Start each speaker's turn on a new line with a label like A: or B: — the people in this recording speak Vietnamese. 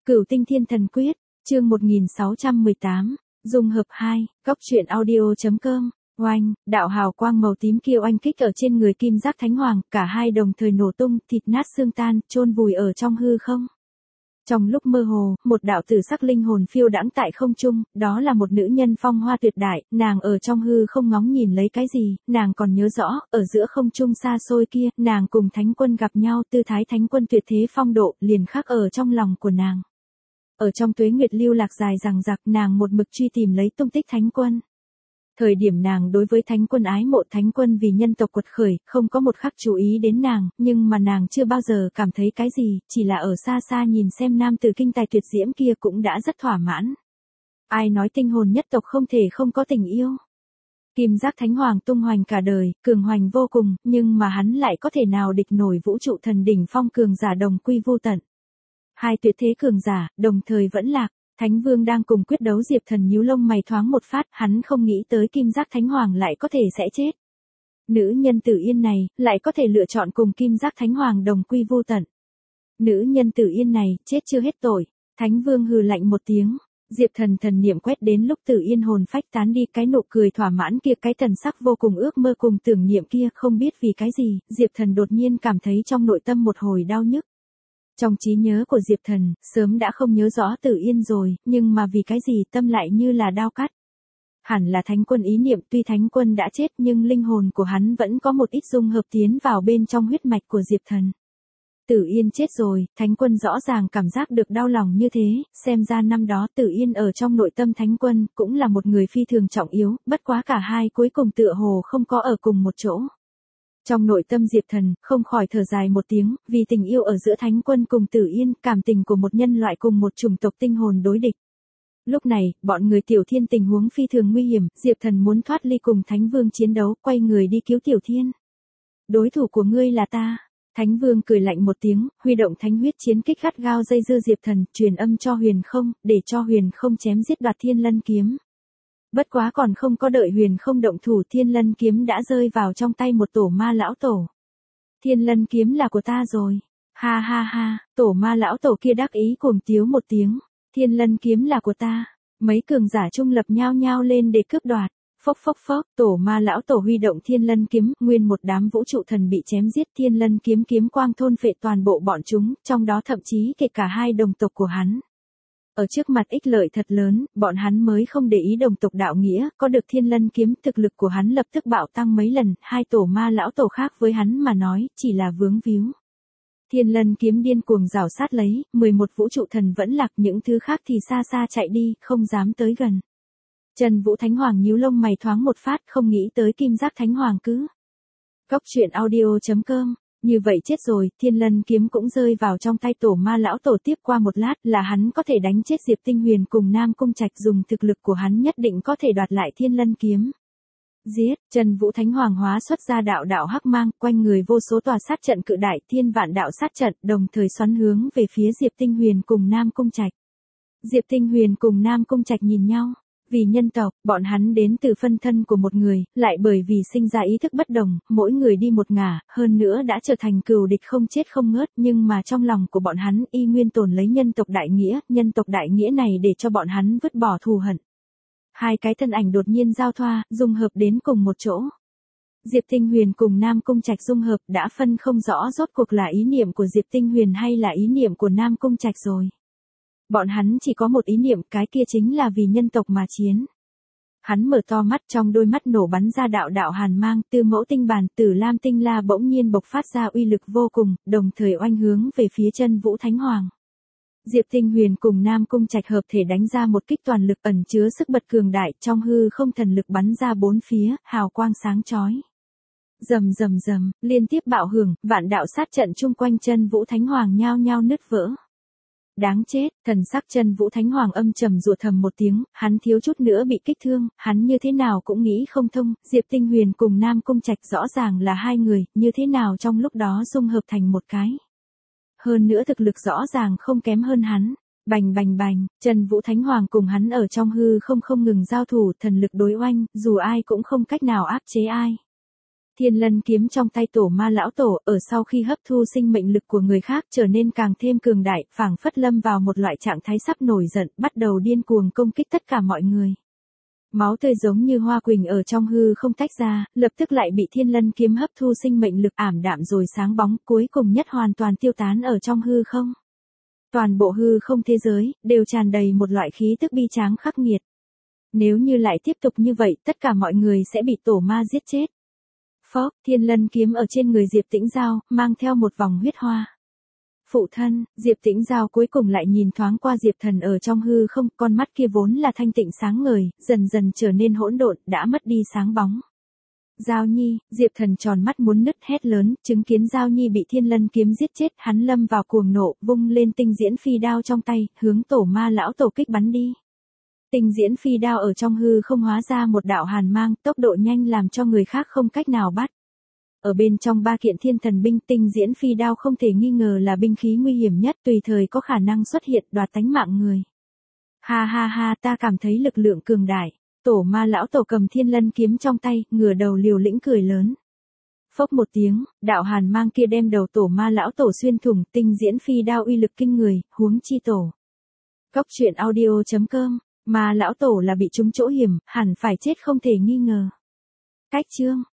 A: Cửu Tinh Thiên Thần Quyết, chương 1618, dung hợp 2, góc truyện audio.com. Oanh, đạo hào quang màu tím kia oanh kích ở trên người Kim Giác Thánh Hoàng, cả hai đồng thời nổ tung, thịt nát xương tan, chôn vùi ở trong hư không. Trong lúc mơ hồ, một đạo tử sắc linh hồn phiêu đãng tại không trung, đó là một nữ nhân phong hoa tuyệt đại, nàng ở trong hư không ngóng nhìn lấy cái gì, nàng còn nhớ rõ, ở giữa không trung xa xôi kia, nàng cùng Thánh Quân gặp nhau, tư thái Thánh Quân tuyệt thế phong độ, liền khắc ở trong lòng của nàng. Ở trong tuế nguyệt lưu lạc dài dằng dặc, nàng một mực truy tìm lấy tung tích Thánh Quân. Thời điểm nàng đối với Thánh Quân ái mộ, Thánh Quân vì nhân tộc quật khởi, không có một khắc chú ý đến nàng, nhưng mà nàng chưa bao giờ cảm thấy cái gì, chỉ là ở xa xa nhìn xem nam tử kinh tài tuyệt diễm kia cũng đã rất thỏa mãn. Ai nói tinh hồn nhất tộc không thể không có tình yêu. Kim Giác Thánh Hoàng tung hoành cả đời, cường hoành vô cùng, nhưng mà hắn lại có thể nào địch nổi vũ trụ thần đỉnh phong cường giả đồng quy vô tận. Hai tuyệt thế cường giả, đồng thời vẫn lạc. Thánh Vương đang cùng quyết đấu, Diệp Thần nhíu lông mày thoáng một phát, hắn không nghĩ tới Kim Giác Thánh Hoàng lại có thể sẽ chết. Nữ nhân Tử Yên này, lại có thể lựa chọn cùng Kim Giác Thánh Hoàng đồng quy vô tận. Nữ nhân Tử Yên này, chết chưa hết tội. Thánh Vương hừ lạnh một tiếng. Diệp Thần thần niệm quét đến lúc Tử Yên hồn phách tán đi, cái nụ cười thỏa mãn kia, cái thần sắc vô cùng ước mơ cùng tưởng niệm kia, không biết vì cái gì, Diệp Thần đột nhiên cảm thấy trong nội tâm một hồi đau nhức. Trong trí nhớ của Diệp Thần, sớm đã không nhớ rõ Tử Yên rồi, nhưng mà vì cái gì tâm lại như là đao cắt. Hẳn là Thánh Quân ý niệm, tuy Thánh Quân đã chết nhưng linh hồn của hắn vẫn có một ít dung hợp tiến vào bên trong huyết mạch của Diệp Thần. Tử Yên chết rồi, Thánh Quân rõ ràng cảm giác được đau lòng như thế, xem ra năm đó Tử Yên ở trong nội tâm Thánh Quân cũng là một người phi thường trọng yếu, bất quá cả hai cuối cùng tựa hồ không có ở cùng một chỗ. Trong nội tâm Diệp Thần, không khỏi thở dài một tiếng, vì tình yêu ở giữa Thánh Quân cùng Tử Yên, cảm tình của một nhân loại cùng một chủng tộc tinh hồn đối địch. Lúc này, bọn người Tiểu Thiên tình huống phi thường nguy hiểm, Diệp Thần muốn thoát ly cùng Thánh Vương chiến đấu, quay người đi cứu Tiểu Thiên. Đối thủ của ngươi là ta. Thánh Vương cười lạnh một tiếng, huy động thánh huyết chiến kích gắt gao dây dưa Diệp Thần, truyền âm cho Huyền Không, để cho Huyền Không chém giết đoạt Thiên Lân kiếm. Bất quá còn không có đợi Huyền Không động thủ, Thiên Lân kiếm đã rơi vào trong tay một tổ ma lão tổ. Thiên Lân kiếm là của ta rồi. Ha ha ha, tổ ma lão tổ kia đắc ý cuồng tiếu một tiếng. Thiên Lân kiếm là của ta. Mấy cường giả trung lập nhao nhao lên để cướp đoạt. Phốc phốc phốc, tổ ma lão tổ huy động Thiên Lân kiếm, nguyên một đám vũ trụ thần bị chém giết, Thiên Lân kiếm kiếm quang thôn phệ toàn bộ bọn chúng, trong đó thậm chí kể cả hai đồng tộc của hắn. Ở trước mặt ích lợi thật lớn, bọn hắn mới không để ý đồng tộc đạo nghĩa, có được Thiên Lân kiếm, thực lực của hắn lập tức bạo tăng mấy lần, hai tổ ma lão tổ khác với hắn mà nói, chỉ là vướng víu. Thiên Lân kiếm điên cuồng rảo sát lấy, 11 vũ trụ thần vẫn lạc, những thứ khác thì xa xa chạy đi, không dám tới gần. Trần Vũ Thánh Hoàng nhíu lông mày thoáng một phát, không nghĩ tới Kim Giác Thánh Hoàng cứ. Góc truyện audio.com. Như vậy chết rồi, Thiên Lân kiếm cũng rơi vào trong tay tổ ma lão tổ, tiếp qua một lát là hắn có thể đánh chết Diệp Tinh Huyền cùng Nam Cung Trạch, dùng thực lực của hắn nhất định có thể đoạt lại Thiên Lân kiếm. Giết, Trần Vũ Thánh Hoàng hóa xuất ra đạo đạo hắc mang, quanh người vô số tòa sát trận cự đại, thiên vạn đạo sát trận, đồng thời xoắn hướng về phía Diệp Tinh Huyền cùng Nam Cung Trạch. Diệp Tinh Huyền cùng Nam Cung Trạch nhìn nhau. Vì nhân tộc, bọn hắn đến từ phân thân của một người, lại bởi vì sinh ra ý thức bất đồng, mỗi người đi một ngả, hơn nữa đã trở thành cừu địch không chết không ngớt, nhưng mà trong lòng của bọn hắn y nguyên tồn lấy nhân tộc đại nghĩa, nhân tộc đại nghĩa này để cho bọn hắn vứt bỏ thù hận. Hai cái thân ảnh đột nhiên giao thoa, dung hợp đến cùng một chỗ. Diệp Tinh Huyền cùng Nam Cung Trạch dung hợp, đã phân không rõ rốt cuộc là ý niệm của Diệp Tinh Huyền hay là ý niệm của Nam Cung Trạch rồi. Bọn hắn chỉ có một ý niệm, cái kia chính là vì nhân tộc mà chiến. Hắn mở to mắt, trong đôi mắt nổ bắn ra đạo đạo hàn mang, Tư Mẫu tinh bàn, Tử Lam tinh la bỗng nhiên bộc phát ra uy lực vô cùng, đồng thời oanh hướng về phía Chân Vũ Thánh Hoàng. Diệp Tinh Huyền cùng Nam Cung Trạch hợp thể đánh ra một kích toàn lực ẩn chứa sức bật cường đại, trong hư không thần lực bắn ra bốn phía, hào quang sáng chói. Rầm rầm rầm, liên tiếp bạo hưởng, vạn đạo sát trận chung quanh Chân Vũ Thánh Hoàng nhao nhao nứt vỡ. Đáng chết, thần sắc Chân Vũ Thánh Hoàng âm trầm rủa thầm một tiếng, hắn thiếu chút nữa bị kích thương, hắn như thế nào cũng nghĩ không thông, Diệp Tinh Huyền cùng Nam Cung Trạch rõ ràng là hai người, như thế nào trong lúc đó dung hợp thành một cái. Hơn nữa thực lực rõ ràng không kém hơn hắn. Bành bành bành, Trần Vũ Thánh Hoàng cùng hắn ở trong hư không ngừng giao thủ, thần lực đối oanh, dù ai cũng không cách nào áp chế ai. Thiên lân kiếm trong tay tổ ma lão tổ ở sau khi hấp thu sinh mệnh lực của người khác trở nên càng thêm cường đại, phảng phất lâm vào một loại trạng thái sắp nổi giận, bắt đầu điên cuồng công kích tất cả mọi người. Máu tươi giống như hoa quỳnh ở trong hư không tách ra, lập tức lại bị thiên lân kiếm hấp thu sinh mệnh lực ảm đạm rồi sáng bóng, cuối cùng nhất hoàn toàn tiêu tán ở trong hư không. Toàn bộ hư không thế giới, đều tràn đầy một loại khí tức bi tráng khắc nghiệt. Nếu như lại tiếp tục như vậy, tất cả mọi người sẽ bị tổ ma giết chết. Phốc, thiên lân kiếm ở trên người Diệp Tĩnh Giao, mang theo một vòng huyết hoa. Phụ thân, Diệp Tĩnh Giao cuối cùng lại nhìn thoáng qua Diệp Thần ở trong hư không, con mắt kia vốn là thanh tịnh sáng ngời, dần dần trở nên hỗn độn, đã mất đi sáng bóng. Giao Nhi, Diệp Thần tròn mắt muốn nứt hét lớn, chứng kiến Giao Nhi bị thiên lân kiếm giết chết, hắn lâm vào cuồng nộ, vung lên tinh diễn phi đao trong tay, hướng tổ ma lão tổ kích bắn đi. Tinh diễn phi đao ở trong hư không hóa ra một đạo hàn mang, tốc độ nhanh làm cho người khác không cách nào bắt. Ở bên trong ba kiện thiên thần binh, tinh diễn phi đao không thể nghi ngờ là binh khí nguy hiểm nhất, tùy thời có khả năng xuất hiện đoạt tánh mạng người. Ha ha ha, ta cảm thấy lực lượng cường đại. Tổ ma lão tổ cầm thiên lân kiếm trong tay, ngửa đầu liều lĩnh cười lớn. Phốc một tiếng, đạo hàn mang kia đem đầu tổ ma lão tổ xuyên thủng, tinh diễn phi đao uy lực kinh người, huống chi tổ. Cốc truyện audio.com, ma lão tổ là bị trúng chỗ hiểm, hẳn phải chết không thể nghi ngờ. Cách chương